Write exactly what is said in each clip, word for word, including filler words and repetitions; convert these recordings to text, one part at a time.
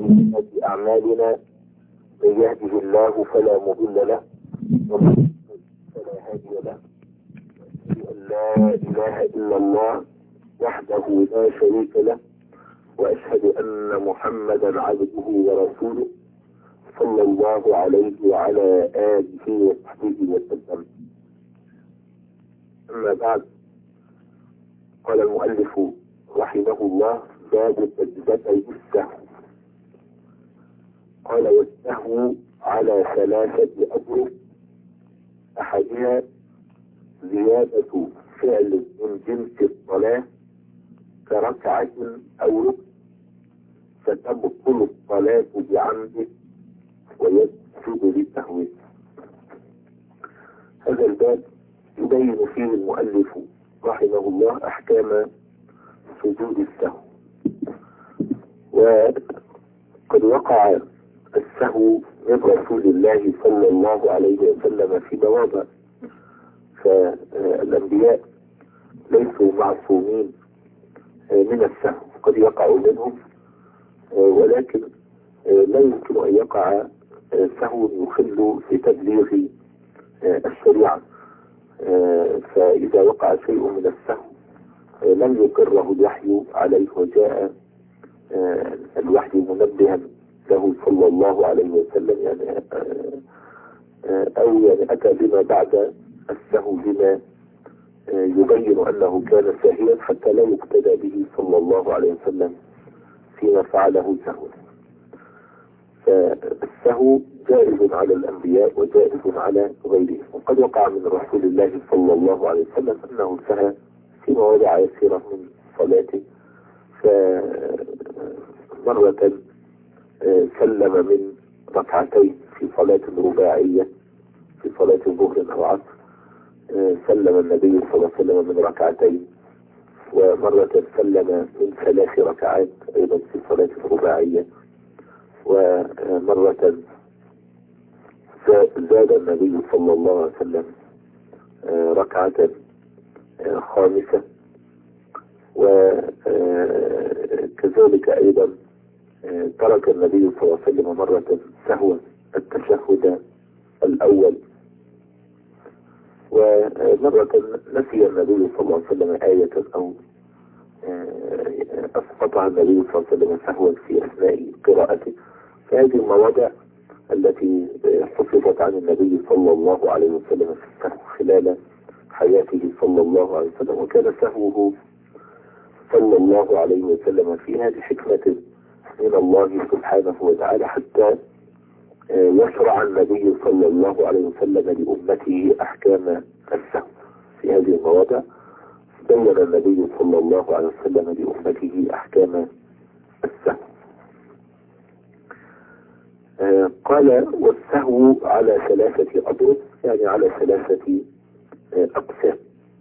سيئات أعمالنا من يهده الله فلا مضل له ومن يضلل فلا هادي له. أشهد أن لا إله إلا الله وحده لا شريك له، وأشهد أن محمدا عبده ورسوله صلى الله عليه وعلى آله وصحبه وسلم. أما بعد، قال المؤلف رحمه الله: باب سجدتي السهو. قال: والسهو على ثلاثة أبواب، أحدها زيادة فعل من جنس الصلاة كركعة أو ركن فتبطل الصلاة بعمده ويسجد لسهوه. هذا الباب يبين فيه المؤلف رحمه الله أحكام سجود السهو. وقد وقع السهو من رسول الله صلى الله عليه وسلم في مواضع، فالأنبياء ليسوا معصومين من السهو، قد يقع منهم، ولكن لا يمكن أن يقع سهو يخل في تبليغ الشريعة. فإذا وقع شيء من السهو لم يقره الوحي عليه، وجاء الوحي منبها له صلى الله عليه وسلم، يعني أو يعني أتى بما بعد السهو بما يبين أنه كان ساهيا حتى لا يقتدى به صلى الله عليه وسلم فيما فعله سهوا. فالسهو جائز على الأنبياء وجائز على غيرهم، وقد وقع من رسول الله صلى الله عليه وسلم أنه سهى في مواضع يسيرة من صلاته، فمرة سلم من ركعتين في صلاة رباعية في صلاة ظهر أو عصر، سلم النبي صلى الله عليه وسلم من ركعتين، ومرة سلم من ثلاث ركعات أيضا في صلاة رباعية، ومرة زاد النبي صلى الله عليه وسلم ركعة خامسة، وكذلك أيضا ترك النبي صلى الله عليه وسلم مرة سهوا التشهد الأول، ومرة نسي النبي صلى الله عليه وسلم آية أو أسقطها النبي صلى الله عليه وسلم سهوا في أثناء قراءته. فهذه المواضع التي حفظت عن النبي صلى الله عليه وسلم في السهو خلال حياته صلى الله عليه وسلم، وكان سهوه صلى الله عليه وسلم فيها لحكمة من الله سبحانه وتعالى، حتى يشرع النبي صلى الله عليه وسلم لأمته أحكام السهو. في هذه المواضع بين النبي صلى الله عليه وسلم لأمته أحكام السهو. آه قال: والسهو على ثلاثة أضرب، يعني على ثلاثة آه أقسام.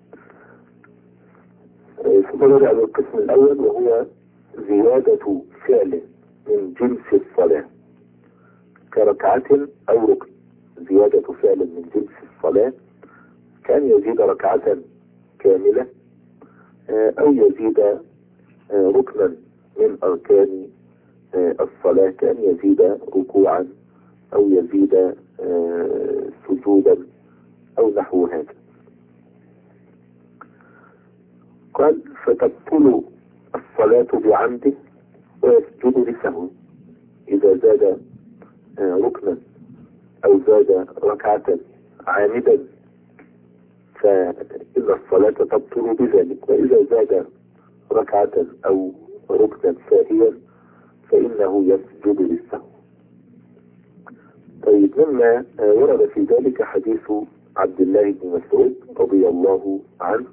آه ثم نرجع للقسم الأول، وهو زيادة فعل من جنس الصلاة كركعة أو ركن. زيادة فعل من جنس الصلاة كان يزيد ركعة كاملة أو يزيد ركنا من أركان الصلاة، كان يزيد ركوعا أو يزيد سجودا أو نحو هذا. قال: فتبطل الصلاة بعمده ويسجد لسهو. إذا زاد ركنا أو زاد ركعة عامدا فإن الصلاة تبطل بذلك، وإذا زاد ركعة أو ركنا ساهيا فإنه يسجد للسهو. طيب، مما ورد في ذلك حديث عبد الله بن مسعود رضي الله عنه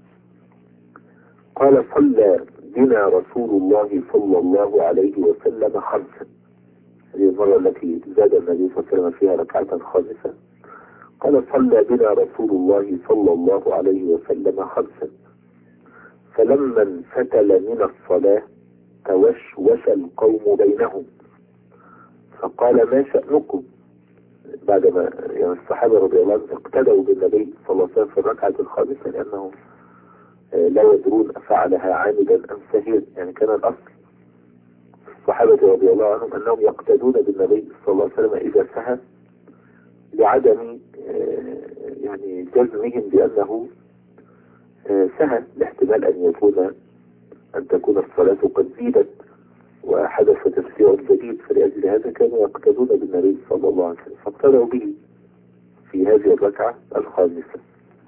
قال: صلى بنا رسول الله صلى الله عليه وسلم خمسا. هذه المرة التي زاد النبي صلى الله عليه وسلم فيها ركعة خامسة. قال: صلى بنا رسول الله صلى الله عليه وسلم خمسا، فلما انفتل من الصلاة توشوش القوم بينهم فقال: ما شأنكم؟ بعدما يعني الصحابة رضي الله عنهم اقتدوا بالنبي صلى الله عليه وسلم في الركعة الخامسة لأنهم لا يدرون أفعلها عامدا أم سهيا، يعني كان الأصل الصحابة رضي الله عنهم أنهم يقتدون بالنبي صلى الله عليه وسلم إذا سهى لعدم يعني جزمهم بأنه سهى، لاحتمال أن يكون أن تكون الصلاة قد زيدت وحدث تفسير جديد، فلأجل هذا كانوا يقتدون بالنبي صلى الله عليه وسلم فاقتدوا به في هذه الركعة الخامسة.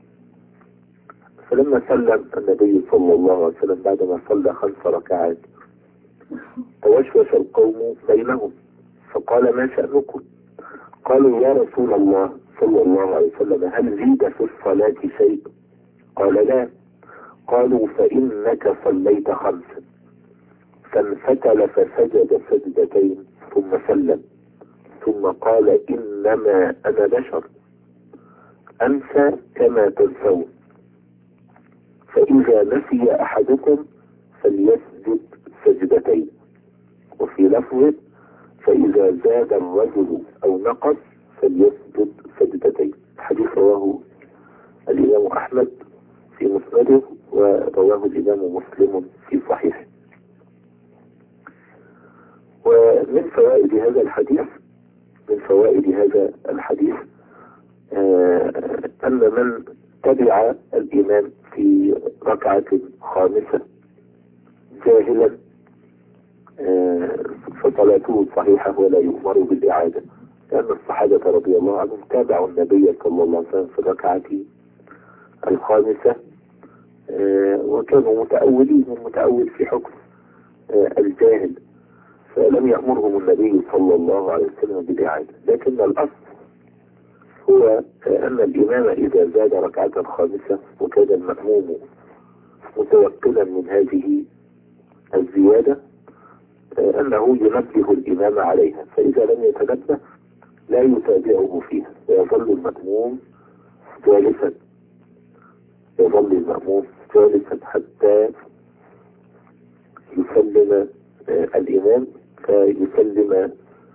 فلما سلم النبي صلى الله عليه وسلم بعدما صلى خمس ركعات توشوش القوم بينهم فقال: ما شأنكم؟ قالوا: يا رسول الله صلى الله عليه وسلم هل زيد في الصلاة شيء؟ قال: لا. قالوا: فإنك صليت خمسا. فانفتل فسجد سجدتين ثم سلم ثم قال: إنما أنا بشر أنسى كما تنسون، فإذا نسي أحدكم فليسجد سجدتين. وفي لفظ: فإذا زاد الرجل أو نقص فليسجد سجدتين. حديث رواه الإمام أحمد في مسنده ورواه الإمام مسلم في صحيحه. ومن فوائد هذا الحديث من فوائد هذا الحديث آه أن من تبع الإمام في ركعة خامسة جاهلا آه فصلاته صحيحة ولا يؤمر بالإعادة، لأن الصحابة رضي الله عنهم تابعوا النبي صلى الله عليه وسلم في الركعة الخامسة آه وكانوا متأولين ومتأول في حكم آه الجاهل، فلم يأمرهم النبي صلى الله عليه وسلم بالإعادة. لكن الأصل هو أن الإمام إذا زاد ركعة خامسة وكان المأموم متيقنا من هذه الزيادة أنه ينبه الإمام عليها، فإذا لم يتنبه لا يتابعه فيها ويظل المأموم جالسا يظل المأموم جالسا حتى يسلم الإمام فيسلم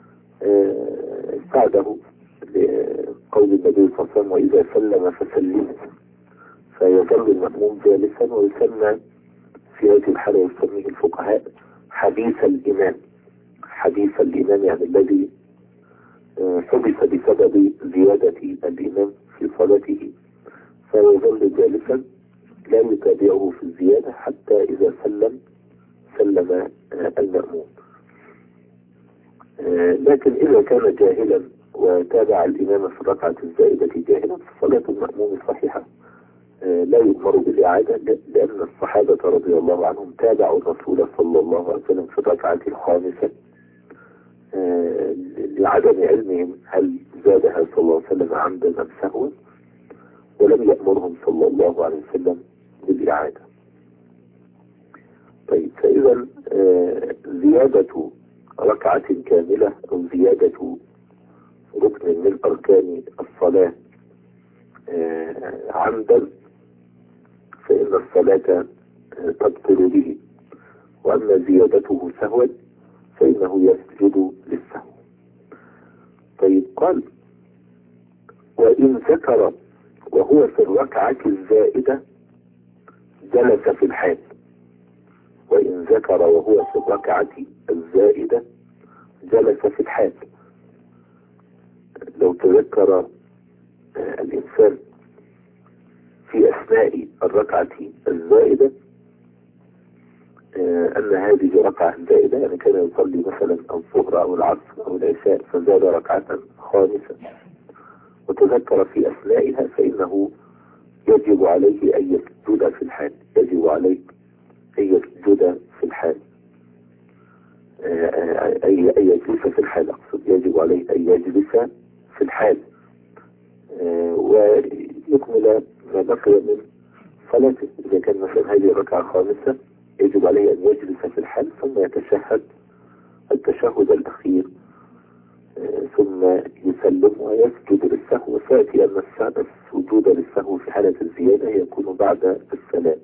بعده لقول النبي صلى الله عليه وسلم: وإذا سلم فسلموا. فيظل المأموم جالسا ويسمى في هذه الحالة يسميه الفقهاء حديث الإمام. حديث الإمام يعني الذي حدث بسبب زيادة الإمام في صلاته، فيظل جالسا لا يتابعه في الزيادة حتى إذا سلم سلم المأموم. لكن إذا كان جاهلا وتابع الإمام في الركعة الزائدة جاهلا فصلاة المأموم صحيحة لا يؤمر بالإعادة، لأن الصحابة رضي الله عنهم تابعوا الرسول صلى الله عليه وسلم في الركعة الخامسة لعدم علمهم هل زادها صلى الله عليه وسلم عمدا أم سهوا، ولم يأمرهم صلى الله عليه وسلم بالإعادة. طيب، فإذا زيادة ركعة كاملة أو زيادة ركن من أركان الصلاة عمدا فإن الصلاة تبطل به، وأما زيادته سهوا فإنه يسجد للسهو. طيب، قال: وإن ذكر وهو في الركعة الزائدة جلس في الحال. وإن ذكر وهو في الركعة الزائدة جلس في الحال. لو تذكر الإنسان في أثناء الركعة الزائدة أن هذه ركعة زائدة، يعني كان يصلي مثلا الظهر أو العصر أو العشاء فزاد ركعة خامسة وتذكر في أثنائها فإنه يجب عليه أن يسجد في الحال. يجب عليه أن يسجد في الحال أي أن يجلس في الحال أقصد يجب عليه أن يجلس في الحال ويكمل ما بقي من صلاته. إذا كان مثلا هذه الركعة الخامسة يجب عليه أن يجلس في الحال ثم يتشهد التشهد الأخير ثم يسلم ويسجد للسهو. وسيأتي أن السجود للسهو في حالة الزيادة يكون بعد السلام.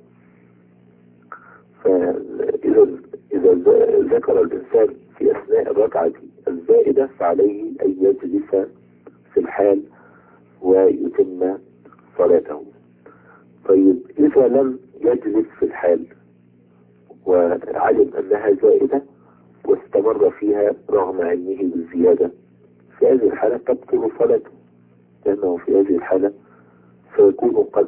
فإذا إذا ذكر الإنسان في أثناء الركعة الزائدة فعليه أن يجلس في الحال ويتم صلاته. طيب، إذا لم يجلس في الحال وعلم أنها زائدة واستمر فيها رغم علمه بالزيادة، في هذه الحالة تبطل صلاته، لأنه في هذه الحالة سيكون قد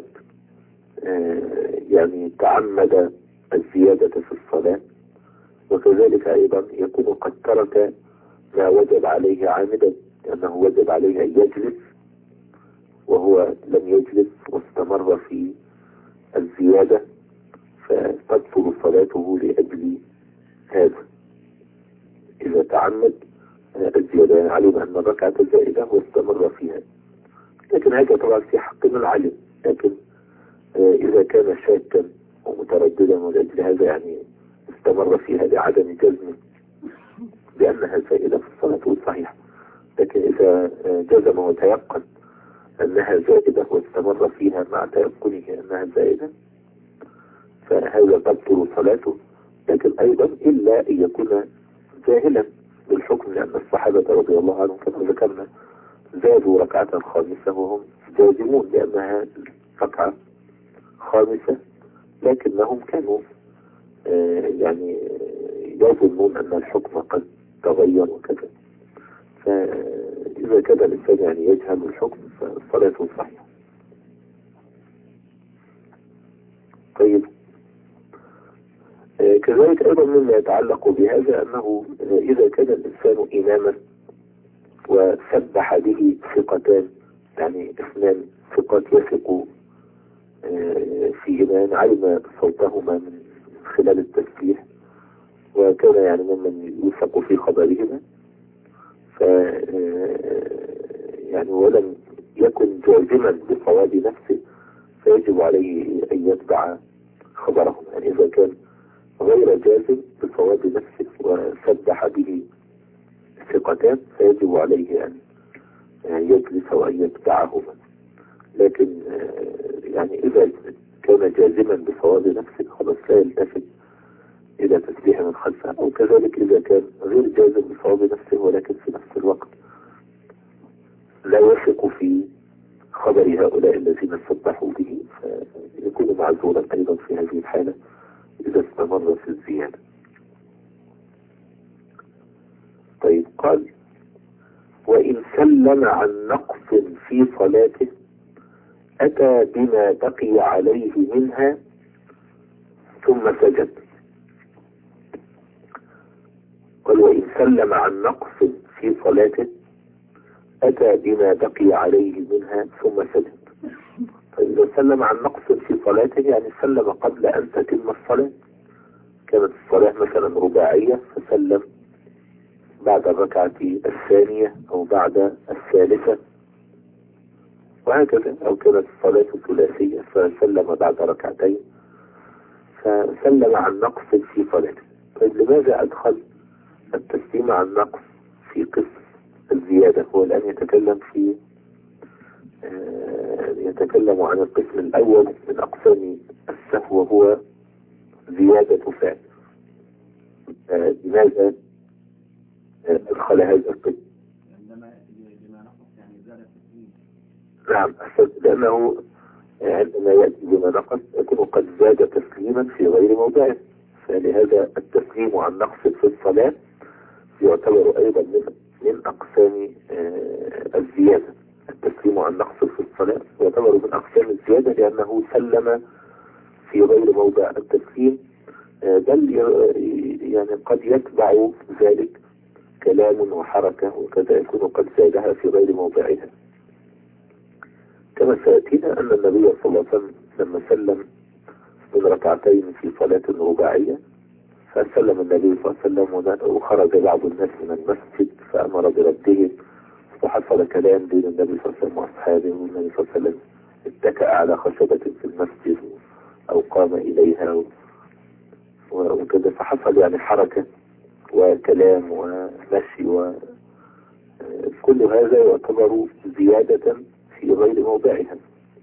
يعني تعمد الزيادة في الصلاة، وكذلك أيضا يكون قد ترك ما وجب عليه عامدا، لأنه وجب عليه أن يجلس وهو لم يجلس واستمر في الزيادة، فتبطل صلاته لأجل هذا إذا تعمد الزيادة، يعني علم أن الركعة زائدة واستمر فيها. لكن هذا طبعا في حق من العلم، لكن إذا كان شاكا ومترددا ولأجل هذا يعني استمر فيها لعدم جزمه بأنها زائدة في الصلاة الصحيحة. لكن إذا جزم وتيقن أنها زائدة واستمر فيها مع تيقنه أنها زائدة فهذا تبطل صلاته، لكن أيضا إلا أن يكون جاهلا بالحكم، لأن الصحابة رضي الله عنهم كما ذكرنا زادوا ركعة خامسة وهم جازمون بأنها ركعة خامسة، لكنهم كانوا آه يعني يظنون أن الحكم قد تغير وكذا. فإذا كان الإنسان يعني يجهل الحكم فصلاته صحيحة. طيب آه كذلك أيضا مما يتعلق بهذا أنه آه إذا كان الإنسان إماما وسبح به ثقتان، يعني اثنان ثقات يثق فيهما، علم صوتهما من خلال التسبيح وكان يعني ممن يوثق في خبرهما، ف يعني ولم يكن جازما بصواب نفسه فيجب عليه أن يتبع خبرهم. يعني إذا كان غير جازم بصواب نفسه وسبح به ثقتان فيجب عليه أن يجلس وأن يتبعهما. لكن يعني إذا كان جازما بصواب نفسه خلاص لا يلتفت إلى تسبيح من خلفه، أو كذلك إذا كان غير جازم بصواب نفسه ولكن في نفس الوقت لا يثق في خبر هؤلاء الذين سبحوا به فيكون معذورا أيضا في هذه الحالة إذا استمر في الزيادة. طيب قال: وإن سلم عن نقص في صلاته أتى بما بقي عليه منها ثم سجد. قال: وإن سلم عن نقص في صلاته أتى بما بقي عليه منها ثم سجد. فإذا سلم عن نقص في صلاته يعني سلم قبل أن تتم الصلاة، كانت الصلاة مثلا رباعية فسلم بعد الركعة الثانية أو بعد الثالثة وهكذا، أو كانت الصلاة ثلاثية فسلم بعد ركعتين، فسلم عن نقص في صلاته. طيب لماذا أدخل التسليم عن نقص في قسم الزيادة؟ هو الآن يتكلم في آه يتكلم عن القسم الأول من أقسام السهو وهو زيادة فعل. آه لماذا آه أدخل هذا القسم؟ نعم، لأنه عندما يأتي بما نقص يكون قد زاد تسليما في غير موضعه، فلهذا التسليم عن نقص في الصلاة يعتبر أيضا من من أقسام الزيادة. التسليم عن نقص في الصلاة يعتبر من أقسام الزيادة لأنه سلم في غير موضع التسليم، بل يعني قد يتبع ذلك كلام وحركة وكذا يكون قد زادها في غير موضعها. كما سيأتينا أن النبي صلى الله عليه وسلم لما سلم من ركعتين في صلاة رباعية فسلم النبي صلى الله عليه وسلم وخرج بعض الناس من المسجد فأمر برده، وحصل كلام بين النبي صلى الله عليه وسلم وأصحابه، والنبي صلى الله عليه وسلم اتكأ على خشبة في المسجد أو قام إليها وكذا، فحصل يعني حركة وكلام ومشي، وكل هذا يعتبر زيادة في غير موضعها.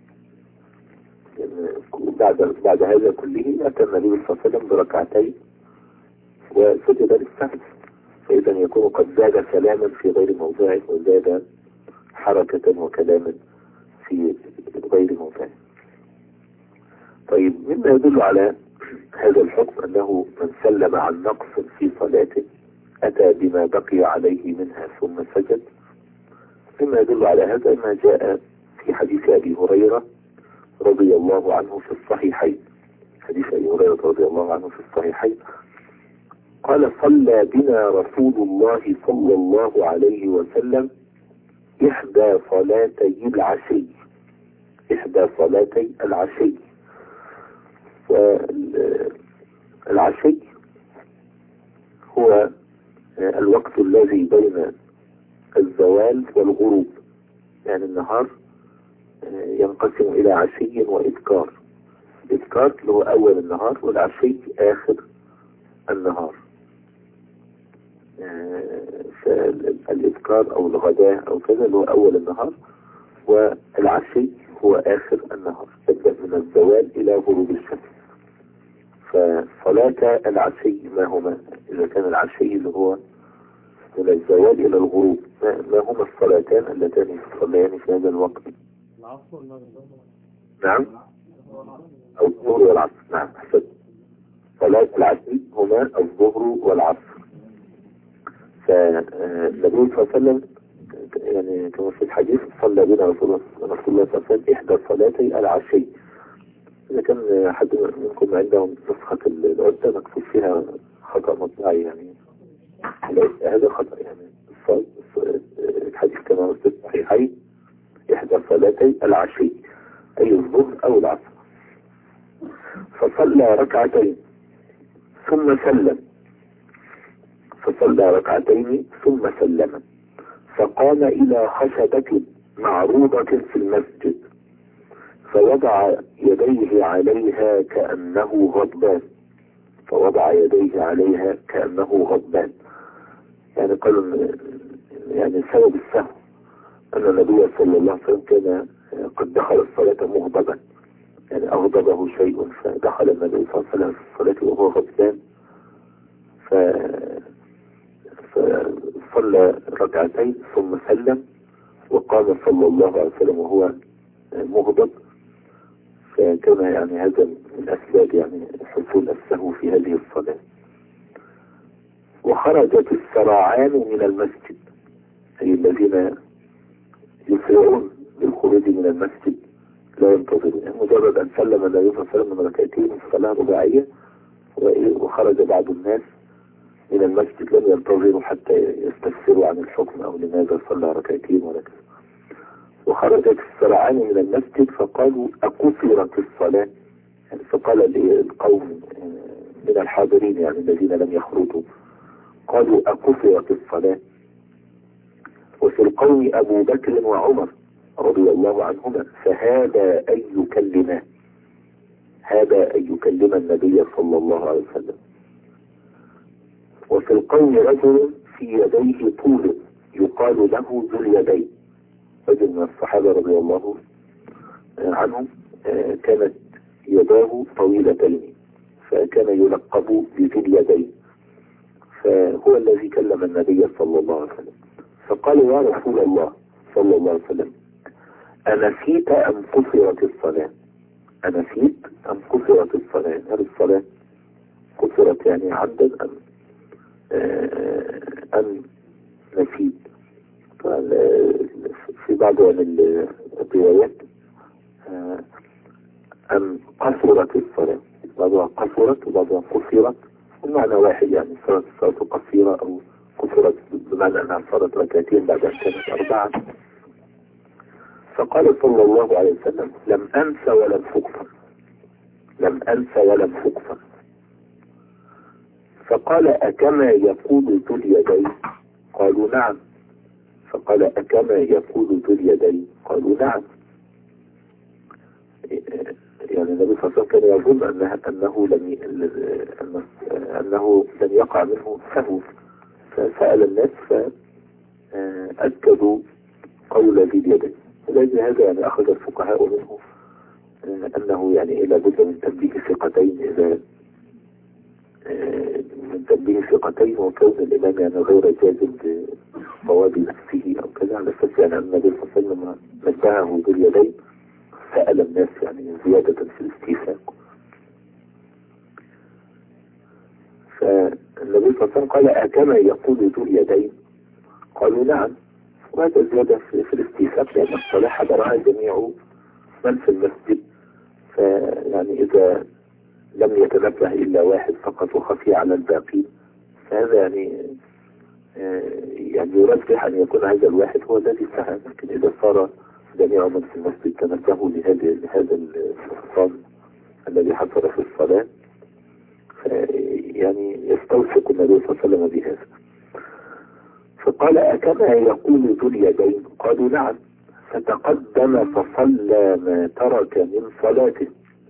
بعد بعد هذا كله أتى النبي صلى الله عليه وسلم بركعتين وسجد للسهو، فإذا يكون قد زاد كلاما في غير موضعه وزاد حركة وكلاما في غير موضعه. طيب مما يدل على هذا الحكم أنه من سلم عن نقص في صلاته أتى بما بقي عليه منها ثم سجد. مما يدل على هذا ما جاء في حديث أبي هريرة رضي الله عنه في الصحيحين. حديث أبي هريرة رضي الله عنه في الصحيحين قال: صلى بنا رسول الله صلى الله عليه وسلم إحدى صلاتي العشي إحدى صلاتي العشي والعشي هو الوقت الذي بين الزوال والغروب، يعني النهار ينقسم إلى عشي وإذكار. الإذكار اللي هو أول النهار، والعشي آخر النهار. فالإذكار أو الغداء أو كذا اللي هو أول النهار، والعشي هو آخر النهار، يبدأ من الزوال إلى غروب الشمس. فصلاة العشي ما هما؟ إذا كان العشي اللي هو من الزوال إلى الغروب، ما هما الصلاتان اللتان تصليان في هذا الوقت؟ نعم، أو الظهر والعصر. نعم، أحسن. صلاة العشي هما الظهر والعصر. فالنبي صلى الله عليه وسلم يعني كما في الحديث صلى بنا رسول الله صلى الله عليه وسلم إحدى صلاتي العشي. إذا كان حد منكم عندهم نسخة العدة مكتوب فيها خطأ مطبعي، يعني هذا خطأ. يعني الحديث كما في الصحيحين إحدى صلاتي العشي أي الظهر أو العصر. فصلى ركعتين ثم سلم فصلى ركعتين ثم سلم فقام إلى خشبة معروضة في المسجد فوضع يديه عليها كأنه غضبان فوضع يديه عليها كأنه غضبان يعني قالوا يعني سبب السهو أن النبي صلى الله عليه وسلم كان قد دخل الصلاة مغضبا، يعني أغضبه شيء فدخل النبي صلى الله عليه وسلم في الصلاة وهو غضبان، ف فصلى ركعتين ثم سلم وقام صلى الله عليه وسلم وهو مغضب. فكان يعني هذا من أسباب يعني حصول السهو في هذه الصلاة. وخرجت السراعان من المسجد، أي الذين يسرعون بالخروج من المسجد لا ينتظرون، يعني مجرد أن سلم النبي صلى الله عليه وسلم من ركعتين في الصلاة الرباعية وخرج بعض الناس من المسجد لم ينتظروا حتى يستفسروا عن الحكم أو لماذا صلى ركعتين ولا كذا. وخرجت السرعان من المسجد فقالوا أقصرت الصلاة، يعني فقال القوم من الحاضرين يعني الذين لم يخرجوا قالوا أقصرت الصلاة. وفي القوم أبو بكر وعمر رضي الله عنهما فهذا أن يكلمه هذا أن يكلم النبي صلى الله عليه وسلم. وفي القوم رجل في يديه طول يقال له ذو اليدين، رجل من الصحابة رضي الله عنهم كانت يداه طويلتين فكان يلقب بذي اليدين، فهو الذي كلم النبي صلى الله عليه وسلم فقال: يا رسول الله صلى الله عليه وسلم أنسيت أم قصرت الصلاة؟ أنسيت أم قصرت الصلاة؟ هل الصلاة قصرت يعني عمدا أم أم نسيت؟ في بعض من الروايات أم قصرت الصلاة، بعضها قصرت وبعضها قصرت، المعنى واحد يعني صارت الصلاة قصيرة أو قصرت بمعنى أنها صارت ركعتين بعد أن كانت أربعة. فقال صلى الله عليه وسلم: لم أنس ولم أغفر لم أنس ولم أغفر. فقال: أكما يقول ذو اليدين؟ قالوا: نعم. فقال: أكما يقول ذو اليدين؟ قالوا: نعم. يعني النبي صلى الله عليه وسلم كان يظن أنه, أنه, لم أنه لم يقع منه سهو، فسأل الناس فأكدوا قول ذي اليدين. ولكن هذا يعني أخذ الفقهاء منه أنه يعني إلى بد من تنبيه ثقتين إذا من تنبيه ثقتين وكون الإمام يعني غير جازم بصواب نفسه أو كذا، على أساس يعني أن النبي صلى الله عليه وسلم نبهه ذو اليدين سأل الناس يعني زيادة في الاستيثاق. النبي صلى الله عليه وسلم قال أكما يقول ذو اليدين؟ قالوا نعم. وهذا زيادة في, في الاستيثاق، لأن الصلاة حضرها جميع من في المسجد، فيعني إذا لم يتنبه إلا واحد فقط وخفي على الباقين، فهذا يعني يعني يرجح أن يكون هذا الواحد هو الذي سهى. لكن إذا صار جميع من في المسجد تنبهوا لهذا لهذا النقصان الذي حصل في الصلاة، يعني يستوثق النبي صلى الله عليه وسلم بهذا. فقال أكما يقول ذو اليدين؟ قالوا نعم. فتقدم فصلى ما ترك من صلاته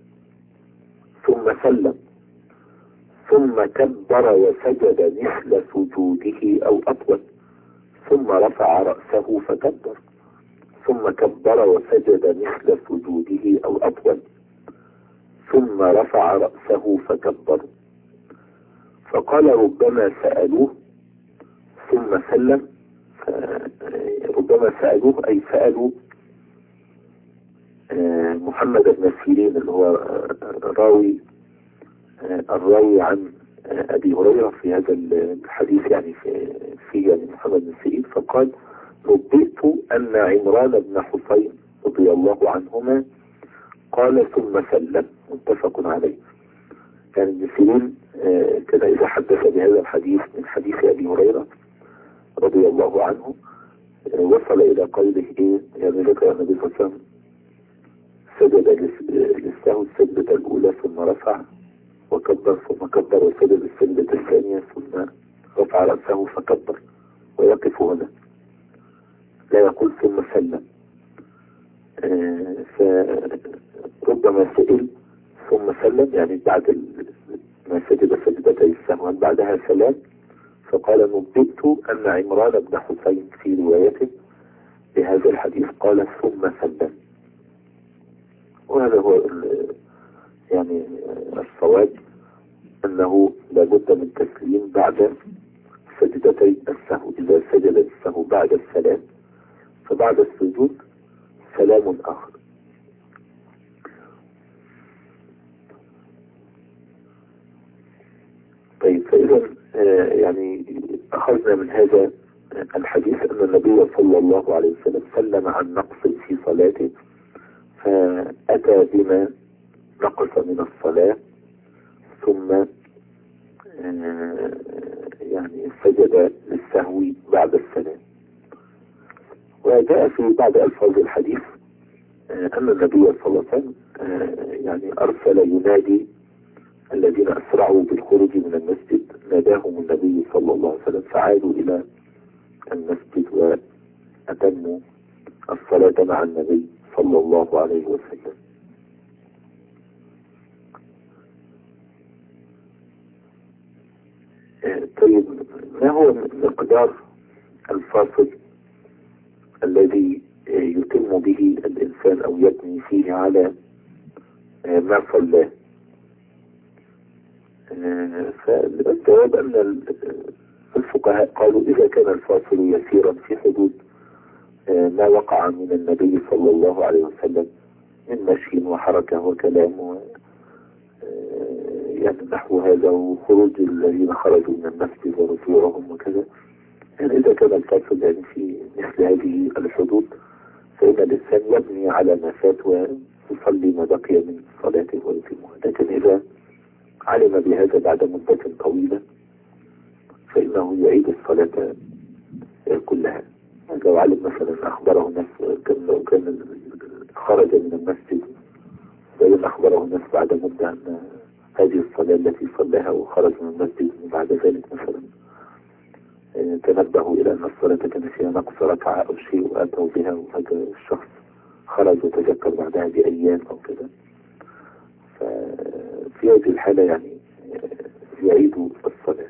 ثم سلم، ثم كبر وسجد مثل سجوده أو أطول، ثم رفع رأسه فكبر، ثم كبر وسجد مثل سجوده أو أطول، ثم رفع رأسه فكبر. فقال ربما سألوه ثم سلم. ربما سألوه أي سألوا محمد بن سيرين اللي هو راوي الراوي عن أبي هريرة في هذا الحديث، يعني في, في يعني محمد بن سيرين، فقال نبئت أن عمران بن حسين رضي الله عنهما قال ثم سلم، متفق عليه. كان ابن سيرين كان إذا حدث بهذا الحديث من حديث أبي هريرة رضي الله عنه وصل إلى قوله إيه؟ يعني ذكر النبي صلى الله عليه وسلم سجد للسهو السجدة الأولى ثم رفع وكبر، ثم كبر وسجد السجدة الثانية ثم رفع رأسه فكبر، ويقف هنا لا يقول ثم سلم. فربما سئل ثم سلم يعني بعد ما سجد سجدتي السهو بعدها سلام، فقال نبئت أن عمران بن حسين في روايته بهذا الحديث قال ثم سلم. وهذا هو يعني الصواب، أنه لابد من تسليم بعد سجدتي السهو. إذا سجد السهو بعد السلام فبعد السجود سلام آخر. طيب، فإذا يعني أخذنا من هذا الحديث أن النبي صلى الله عليه وسلم سلم عن نقص في صلاته، فأتى بما نقص من الصلاة ثم يعني سجد للسهو بعد السلام. وجاء في بعض ألفاظ الحديث أن النبي صلى الله عليه وسلم يعني أرسل ينادي الذين أسرعوا بالخروج من المسجد، ناداهم النبي صلى الله عليه وسلم فعادوا إلى المسجد وأتموا الصلاة مع النبي صلى الله عليه وسلم. طيب، ما هو مقدار الفاصل الذي يتم به الإنسان أو يبني فيه على ما صلاه؟ فالجواب أن الفقهاء قالوا إذا كان الفاصل يسيرا في حدود ما وقع من النبي صلى الله عليه وسلم من مشي وحركة وكلام يعني نحو هذا، وخروج الذين خرجوا من المسجد ورجوعهم وكذا، يعني إذا كان الفاصل يعني في مثل هذه الحدود فإن الإنسان يبني على ما فات ويصلي ما بقي من صلاته ويتمها. لكن إذا علم بهذا بعد مدة طويلة فإنه يعيد الصلاة كلها. لو علم مثلا أخبره الناس كان لو كان خرج من المسجد وإن أخبره الناس بعد مدة أن هذه الصلاة التي صلاها وخرج من المسجد وبعد ذلك مثلا تنبهوا إلى أن الصلاة كان فيها نقص ركعة أو شيء وأتوا بها، وهذا الشخص خرج وتذكر بعدها بأيام أو كذا، ففي هذه الحالة يعني يعيد الصلاة.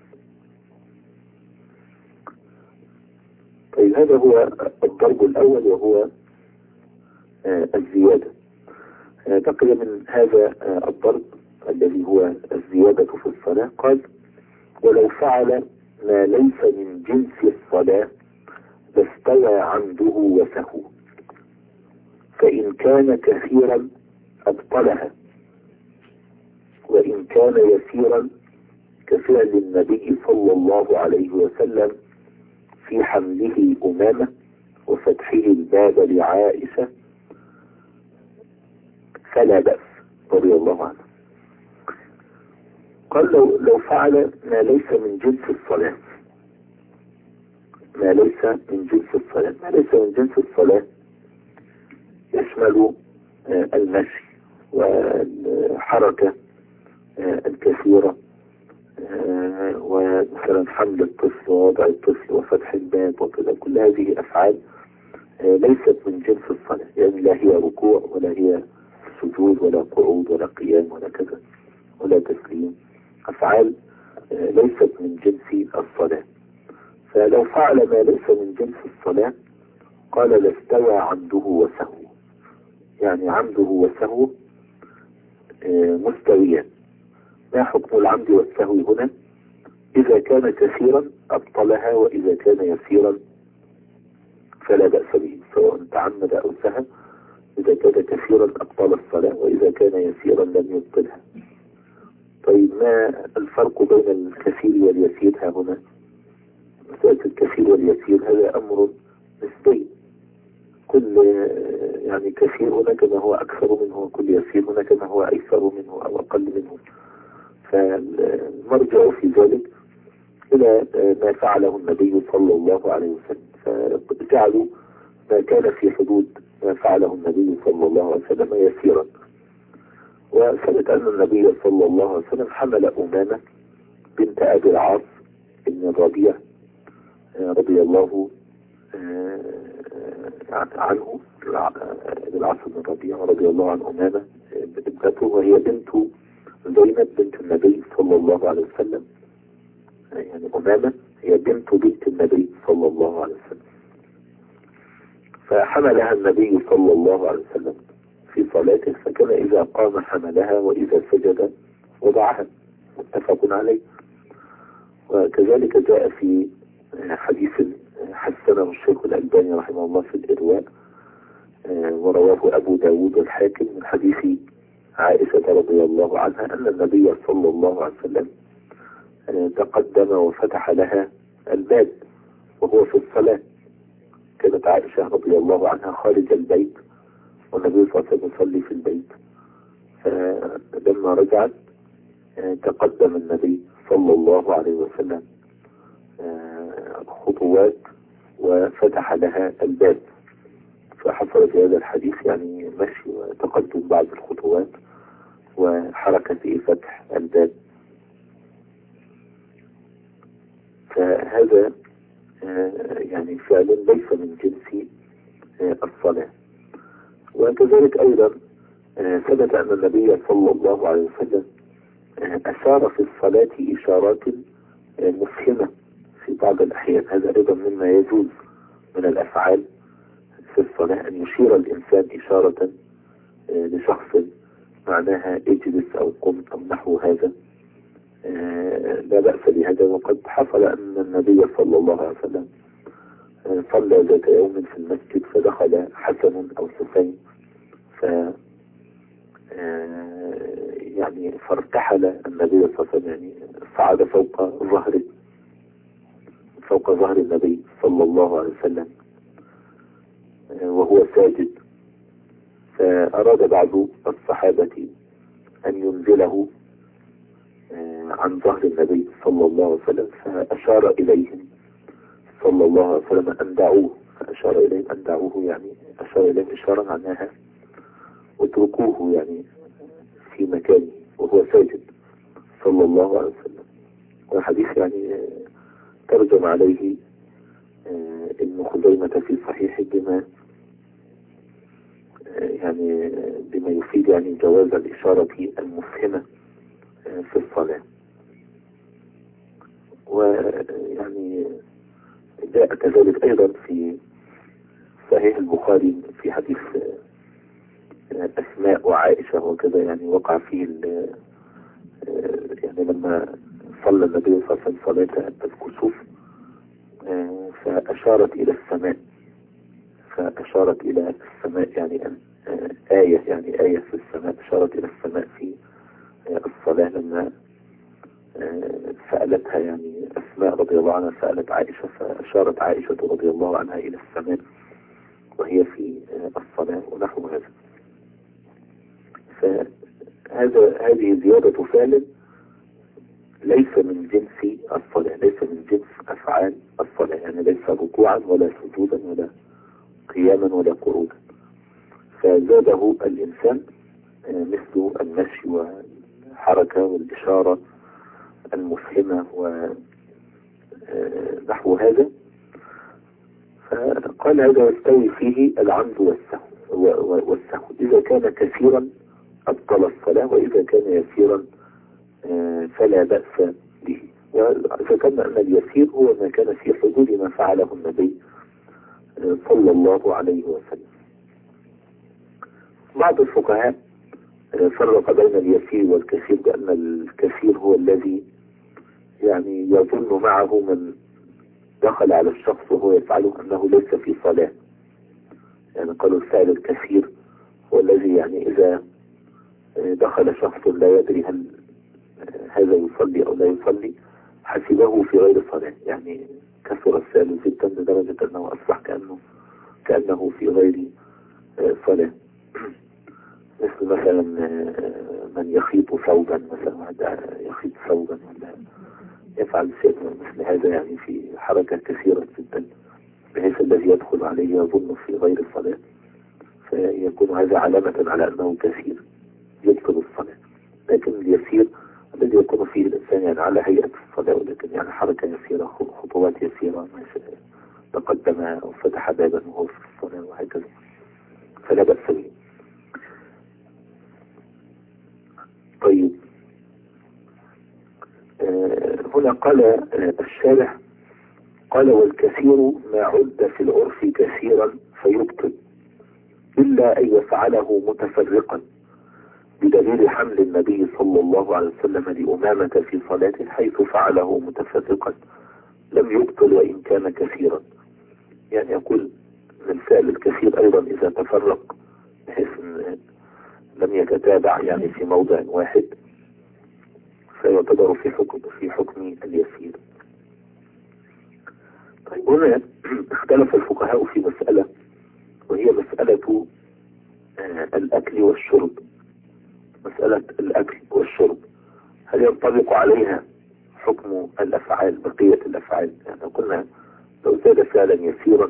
طيب، هذا هو الضرب الأول وهو الزيادة. بقي من هذا الضرب الذي هو الزيادة في الصلاة، قال ولو فعل ما ليس من جنس الصلاة لاستوى عمده وسهو، فإن كان كثيرا أبطلها وإن كان يسيرا كفعل النبي صلى الله عليه وسلم في حمله أمامة وفتحه الباب لعائشة فلا بأس رضي الله عنه. قال لو, لو فعل ما ليس من جنس الصلاة، ما ليس من جنس الصلاة ما ليس من جنس الصلاة يشمل المشي والحركة الكثيرة، ومثلا حمل الطفل ووضع الطفل وفتح الباب وكذا، كل هذه أفعال ليست من جنس الصلاة، يعني لا هي ركوع ولا هي سجود ولا قعود ولا قيام ولا كذا ولا تسليم، أفعال ليست من جنس الصلاة. فلو فعل ما ليس من جنس الصلاة قال لاستوى عمده وسهوه، يعني عمده وسهوه مستويان. ما حكم العمد والسهو هنا؟ إذا كان كثيرا أبطلها، وإذا كان يسيرا فلا بأس به، سواء تعمد أو سهى. إذا كان كثيرا أبطل الصلاة، وإذا كان يسيرا لم يبطلها. طيب ما الفرق بين الكثير واليسير ها هنا؟ مسألة الكثير واليسير هذا أمر نسبي، كل يعني كثير هناك ما هو أكثر منه، وكل يسير هناك ما هو أيسر منه أو أقل منه. فالمرجع في ذلك إلى ما فعله النبي صلى الله عليه وسلم، فجعلوا ما كان في حدود ما فعله النبي صلى الله عليه وسلم يسيرا. وثبت أن النبي صلى الله عليه وسلم حمل أمامة بنت أبي العاص بن الربيع رضي الله عنه، العاص بن الربيع رضي الله عن أمامة ابنته، وهي بنت زينب بنت النبي صلى الله عليه وسلم. يعني أمامة هي بنت بنت النبي صلى الله عليه وسلم. فحملها النبي صلى الله عليه وسلم في صلاته، فكان إذا قام حملها وإذا سجد وضعها، متفق عليه. وكذلك جاء في حديث حسنه الشيخ الألباني رحمه الله في الإرواء، ورواه أبو داود والحاكم من حديث عائشة رضي الله عنها أن النبي صلى الله عليه وسلم تقدم وفتح لها الباب وهو في الصلاة. كانت عائشة رضي الله عنها خارج البيت والنبي صلى الله عليه وسلم يصلي في البيت، فلما رجعت تقدم النبي صلى الله عليه وسلم خطوات وفتح لها الباب، فحصل في هذا الحديث يعني مشي وتقدم بعض الخطوات وحركة في فتح الباب. فهذا يعني فعل ليس من جنس الصلاة. وكذلك أيضا ثبت أن النبي صلى الله عليه وسلم أشار في الصلاة إشارات مفهمة في بعض الأحيان. هذا أيضا مما يجوز من الأفعال في الصلاة، أن يشير الإنسان إشارة لشخص معناها اجلس أو قم أو نحو هذا، لا بأس بهذا. وقد حصل أن النبي صلى الله عليه وسلم صلى ذات يوم في المسجد فدخل حسن أو حسين، ف يعني فارتحل النبي صلى الله عليه وسلم، يعني صعد فوق ظهر فوق ظهر النبي صلى الله عليه وسلم وهو ساجد، فأراد بعض الصحابة أن ينزله عن ظهر النبي صلى الله عليه وسلم، فأشار إليهم صلى الله عليه وسلم أن دعوه، فأشار إليهم أن دعوه، يعني أشار إليهم إشارة معناها اتركوه يعني في مكانه وهو ساجد صلى الله عليه وسلم. والحديث يعني ترجم عليه ابن خزيمة في صحيح بما يعني بما يفيد يعني جواز الإشارة المفهمة في الصلاة. ويعني جاء كذلك أيضا في صحيح البخاري في حديث أسماء وعائشة وكذا، يعني وقع فيه يعني لما صلى النبي صلى الله عليه وسلم صلاة الكسوف فأشارت إلى السماء فأشارت إلى السماء يعني أن آية يعني آية في السماء، أشارت إلى السماء في الصلاة لما سألتها يعني أسماء رضي الله عنها، سألت عائشة فأشارت عائشة رضي الله عنها إلى السماء وهي في الصلاة ونحو هذا. فهذا هذه زيادة فعل ليس من جنس الصلاة، ليس من جنس أفعال الصلاة، يعني ليس ركوعا ولا سجودا ولا قياما ولا قعودا. فزاده الإنسان مثل المشي والحركة والإشارة المفهمة ونحو هذا. فقال هذا يستوي فيه العمد والسهو والسهو إذا كان كثيرا أبطل الصلاة، وإذا كان يسيرا فلا بأس به. وذكرنا أن اليسير هو ما كان في حدود ما فعله النبي صلى الله عليه وسلم. بعض الفقهاء فرق بين اليسير والكثير بأن الكثير هو الذي يعني يظن معه من دخل على الشخص وهو يفعله أنه ليس في صلاة. يعني قالوا الفعل الكثير هو الذي يعني إذا دخل شخص لا يدري هل هذا يصلي أو لا يصلي حسبه في غير صلاة، يعني كثر الفعل جدا لدرجة أنه أصبح كأنه كأنه في غير صلاة. مثل مثلا من يخيط ثوبا، مثلا يخيط ثوبا ولا يفعل شيء مثل هذا، يعني في حركة كثيرة جدا بحيث الذي يدخل عليه يظن في غير الصلاة، فيكون هذا علامة على أنه كثير يدخل الصلاة. لكن اليسير الذي يكون فيه الإنسان يعني على هيئة الصلاة، ولكن يعني حركة يسيرة، خطوات يسيرة، تقدم أو فتح بابا وهو في الصلاة وهكذا، فلا بأس به. طيب، آه هنا قال آه الشارح قال والكثير ما عد في العرف كثيرا فيبطل إلا أن يفعله متفرقا، بدليل حمل النبي صلى الله عليه وسلم لأمامة في صلاته حيث فعله متفرقا لم يبطل وإن كان كثيرا. يعني يقول الفعل الكثير أيضا إذا تفرق بحيث لم يتتابع يعني في موضع واحد فيعتبر في حكم في حكم اليسير. طيب، هنا اختلف الفقهاء في مسألة، وهي مسألة آه الأكل والشرب. مسألة الأكل والشرب هل ينطبق عليها حكم الأفعال، بقية الأفعال؟ يعني قلنا لو زاد فعلا يسيرا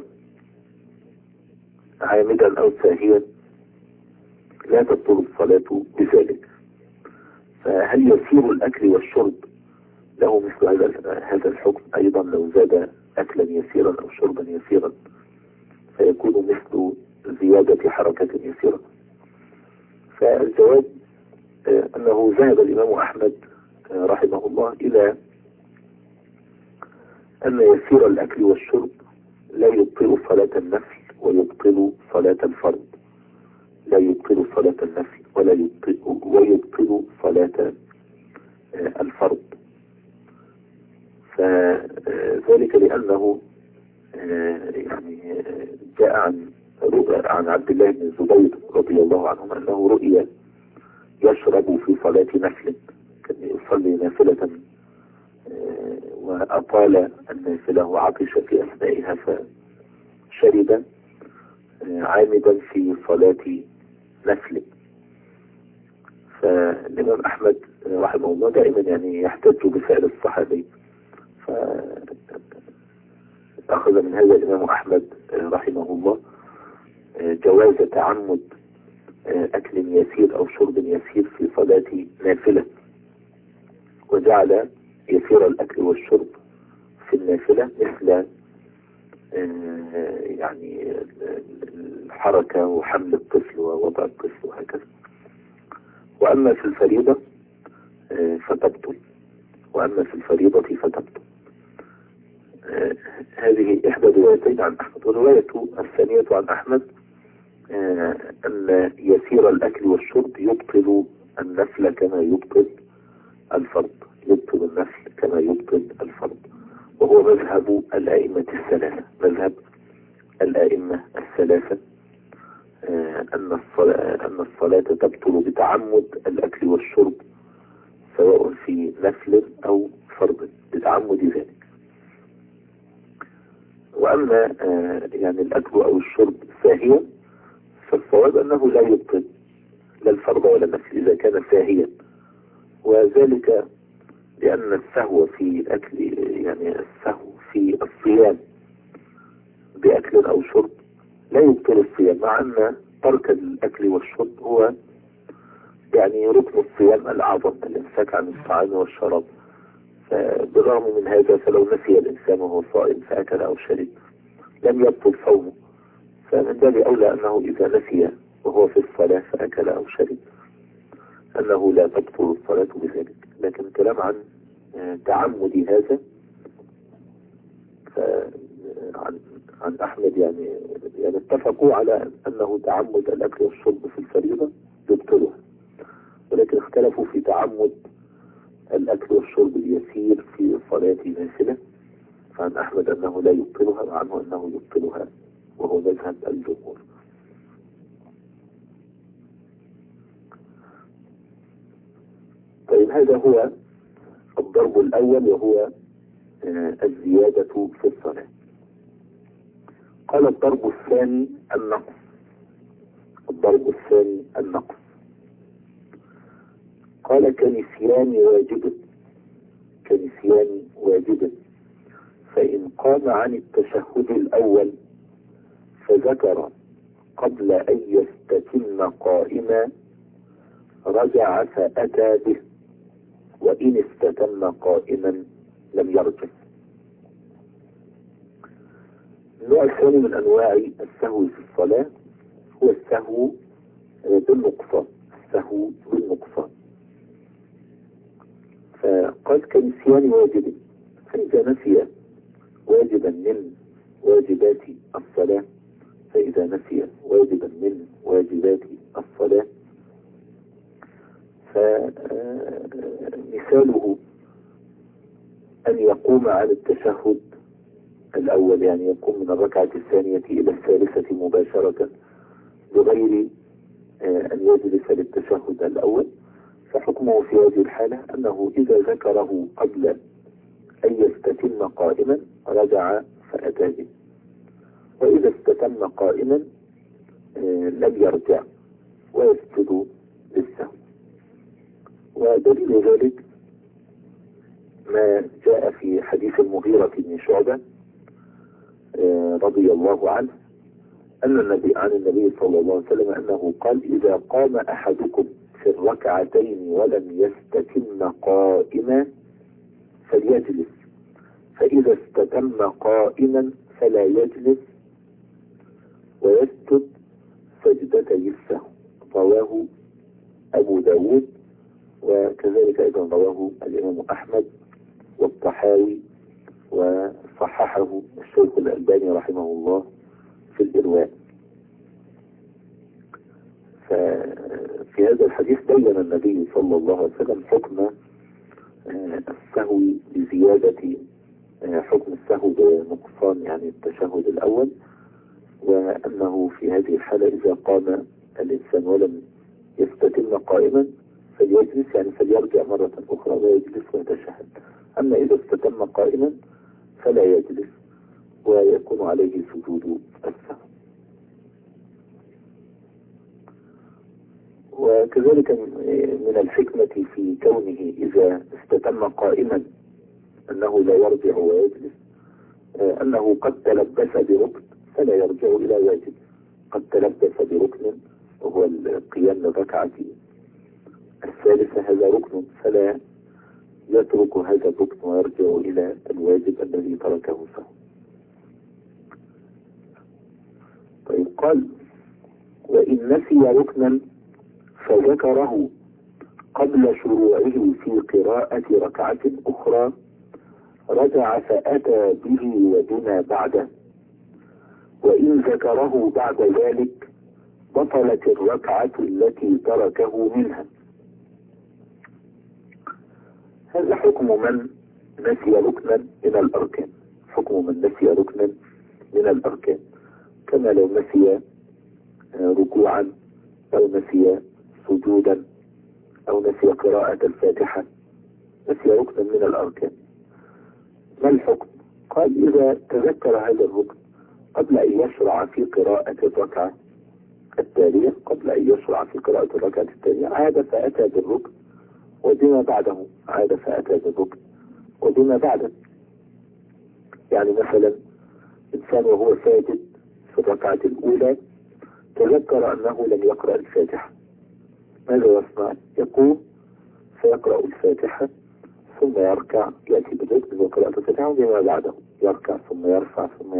عامدا أو ساهيا لا تبطل الصلاة بذلك. فهل يسير الأكل والشرب له مثل هذا هذا الحكم أيضا لو زاد أكلا يسيرا أو شربا يسيرا فيكون مثل زيادة حركة يسيرة؟ فالجواب أنه ذهب الإمام أحمد رحمه الله إلى أن يسير الأكل والشرب لا يبطل صلاة النفل ويبطل صلاة الفرض، لا يبطل صلاة النفل ولا يبطل ويبطل صلاة الفرض. فذلك لأنه يعني جاء عن عن عبد الله بن الزبير رضي الله عنه أنه رؤي يشرب في صلاة نفل، كان يصلي نافلة وأطال النافلة وعطش في أثنائها فشرب عامدا في صلاة نفل. فالإمام أحمد رحمه الله دائما يعني يحتج بفعل الصحابي، فأخذ من هذا الإمام أحمد رحمه الله جواز تعمد أكل يسير أو شرب يسير في صلاة نافلة، وجعل يسير الأكل والشرب في النافلة مثل يعني الحركة وحمل الطفل ووضع الطفل وهكذا. وأما في الفريضة فتبطل وأما في الفريضة فتبطل. هذه إحدى روايتين عن أحمد. والرواية الثانية عن أحمد أن يسير الأكل والشرب يبطل النفل كما يبطل الفرض، يبطل النفل كما يبطل الفرض، وهو مذهب الأئمة الثلاثة. مذهب الأئمة الثلاثة أن الصلاة, أن الصلاة تبطل بتعمد الأكل والشرب سواء في نفل أو فرض بتعمد ذلك. وأما آه يعني الأكل أو الشرب ساهيا فالصواب أنه لا يبطل لا الفرض ولا النفل إذا كان ساهيا، وذلك لأن السهو في الأكل يعني السهو في الصيام بأكل أو شرب لا يبطل الصيام، مع أن ترك الأكل والشرب هو يعني ركن الصيام الأعظم، الإمساك عن الطعام والشراب. فبالرغم من هذا فلو نسي الإنسان وهو صائم فأكل أو شرب لم يبطل صومه، فمن باب أولى أنه إذا نسي وهو في الصلاة فأكل أو شرب أنه لا تبطل الصلاة بذلك. لكن الكلام عن تعمد هذا فعن عن أحمد يعني يعني اتفقوا على أنه تعمد الأكل والشرب في الفريضة يبطلها، ولكن اختلفوا في تعمد الأكل والشرب اليسير في الصلاة نافلة، فعن أحمد أنه لا يبطلها وعنه أنه يبطلها، وهو مذهب الجمهور. طيب هذا هو الضرب الأول وهو الزيادة في الصلاة. قال الضرب الثاني النقص. الضرب الثاني النقص قال كنسيان واجب كنسيان واجب فإن قام عن التشهد الأول فذكر قبل أن يستتم قائما رجع فأتى به، وإن استتم قائما لم يرجع. النوع الثاني من أنواع السهو في الصلاة هو السهو بالنقصان. السهو بالنقصان فقد كنسيان واجب، فإذا نسي واجبا من واجبات الصلاة فإذا نسي واجبا من واجبات الصلاة فمثاله أن يقوم على التشهد الأول، يعني يقوم من الركعة الثانية إلى الثالثة مباشرة بغير أن يجلس للتشهد الأول، فحكمه في هذه الحالة أنه إذا ذكره قبل أن يستتم قائما رجع فأتى به، وإذا استتم قائما لم يرجع ويسجد للسهو. ودليل ذلك ما جاء في حديث المغيرة بن شعبة رضي الله عنه أن النبي عن النبي صلى الله عليه وسلم أنه قال إذا قام أحدكم في الركعتين ولم يستتم قائما فليجلس، فإذا استتم قائما فلا يجلس ويسجد سجدتي السهو. رواه أبو داود، وكذلك أيضا رواه الإمام أحمد والطحاوي، وصححه الشيخ الألباني رحمه الله في الإرواء. ففي هذا الحديث بين النبي صلى الله عليه وسلم حكم السهو بزيادة، حكم السهو بنقصان يعني التشهد الأول، وأنه في هذه الحالة إذا قام الإنسان ولم يستتم قائما فليجلس، يعني فليرجع مرة أخرى ويجلس ويتشهد. أما إذا استتم قائما فلا يجلس ويكون عليه سجود السهو. وكذلك من الحكمة في كونه إذا استتم قائما أنه لا يرجع ويجلس أنه قد تلبس بركن فلا يرجع إلى واجب. قد تلبس بركن وهو القيام للركعة الثالثة، هذا ركن فلا يترك هذا الركن ويرجع إلى الواجب الذي تركه سهوا. طيب قال وإن نسي ركنا فذكره قبل شروعه في قراءة ركعة أخرى رجع فأتى به وبما بعده، وإن ذكره بعد ذلك بطلت الركعة التي تركه منها. هذا حكم من نسي ركنا من الأركان. حكم من نسي ركنا من الأركان كما لو نسي ركوعا أو نسي سجودا أو نسي قراءة الفاتحة نسي ركنا من الأركان. ما الحكم؟ قال إذا تذكر هذا الركن قبل أن يشرع في قراءة الركعة التالية قبل أن يشرع في قراءة الركعة التالية عاد فأتى بالركن وبما بعده، عاد فأتى بالركن وبما بعده. يعني مثلا إنسان وهو ساجد في الركعة الأولى تذكر أنه لم يقرأ الفاتحة، ماذا يصنع؟ يقوم فيقرأ الفاتحة ثم يركع، يأتي بالركن وقراءة الفاتحة وبما بعده يركع ثم يرفع ثم